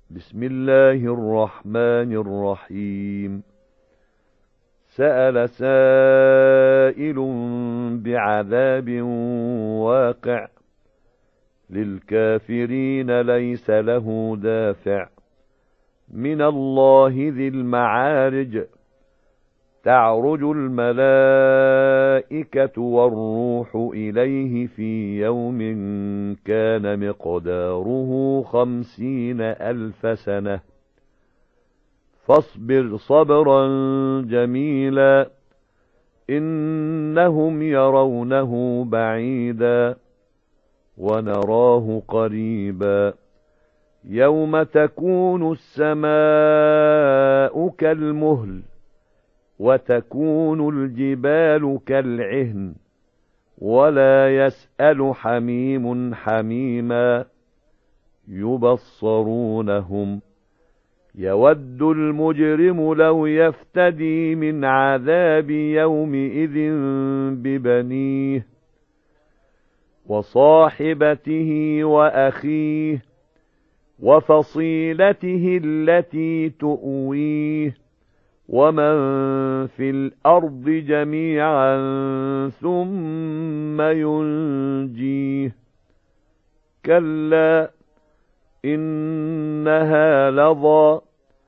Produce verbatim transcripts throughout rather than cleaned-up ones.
بسم الله الرحمن الرحيم سأل سائل بعذاب واقع للكافرين ليس له دافع من الله ذي المعارج تعرج الملائكة والروح إليه في يوم كان مقداره خمسين ألف سنة فاصبر صبرا جميلا إنهم يرونه بعيدا ونراه قريبا يوم تكون السماء كالمهل وتكون الجبال كالعهن ولا يسأل حميم حميما يبصرونهم يود المجرم لو يفتدي من عذاب يومئذ ببنيه وصاحبته وأخيه وفصيلته التي تؤويه ومن في الأرض جميعا ثم ينجيه كلا إنها لظى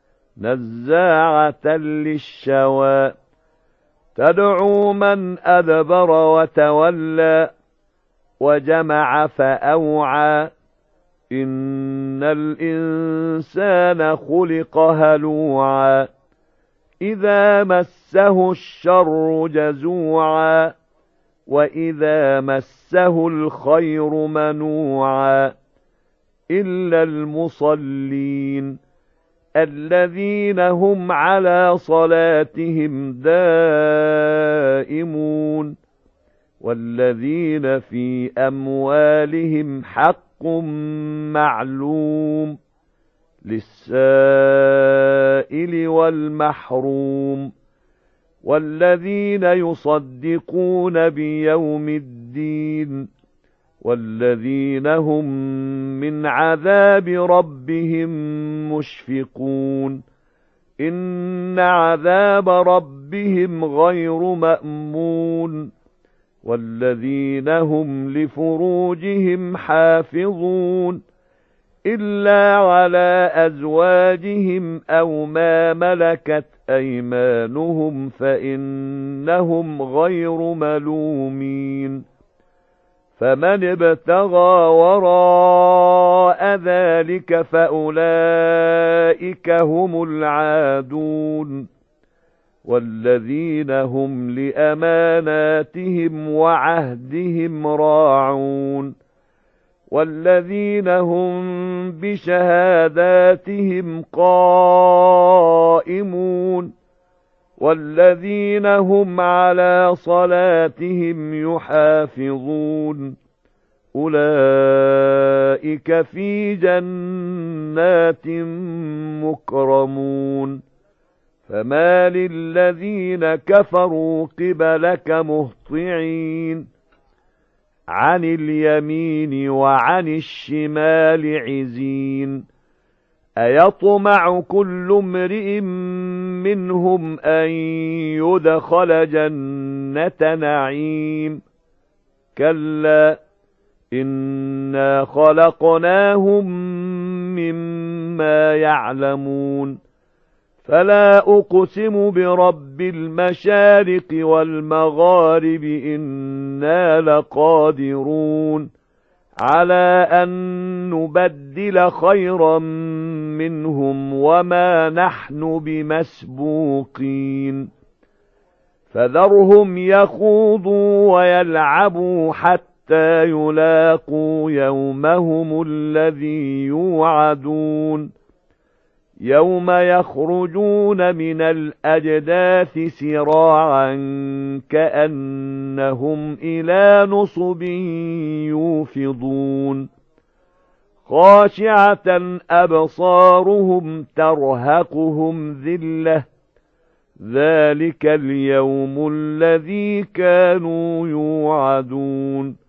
نزاعة للشوى تدعو من أدبر وتولى وجمع فأوعى إن الإنسان خلق هلوعا إذا مسه الشر جزوعا وإذا مسه الخير منوعا إلا المصلين الذين هم على صلاتهم دائمون والذين في أموالهم حق معلوم للسائل والمحروم والذين يصدقون بيوم الدين والذين هم من عذاب ربهم مشفقون إن عذاب ربهم غير مأمون والذين هم لفروجهم حافظون إلا على أزواجهم أو ما ملكت أيمانهم فإنهم غير ملومين فمن ابتغى وراء ذلك فأولئك هم العادون والذين هم لأماناتهم وعهدهم راعون والذين هم بشهاداتهم قائمون والذين هم على صلاتهم يحافظون أولئك في جنات مكرمون فما للذين كفروا قبلك مهطعين عن اليمين وعن الشمال عزين أيطمع كل امرئ منهم أن يدخل جنة نعيم كلا إنا خلقناهم مما يعلمون فلا أقسم برب المشارق والمغارب إنا لقادرون على أن نبدل خيرا منهم وما نحن بمسبوقين فذرهم يخوضوا ويلعبوا حتى يلاقوا يومهم الذي يوعدون يوم يخرجون من الأجداث سراعا كأنهم إلى نصب يوفضون خاشعة أبصارهم ترهقهم ذلة ذلك اليوم الذي كانوا يوعدون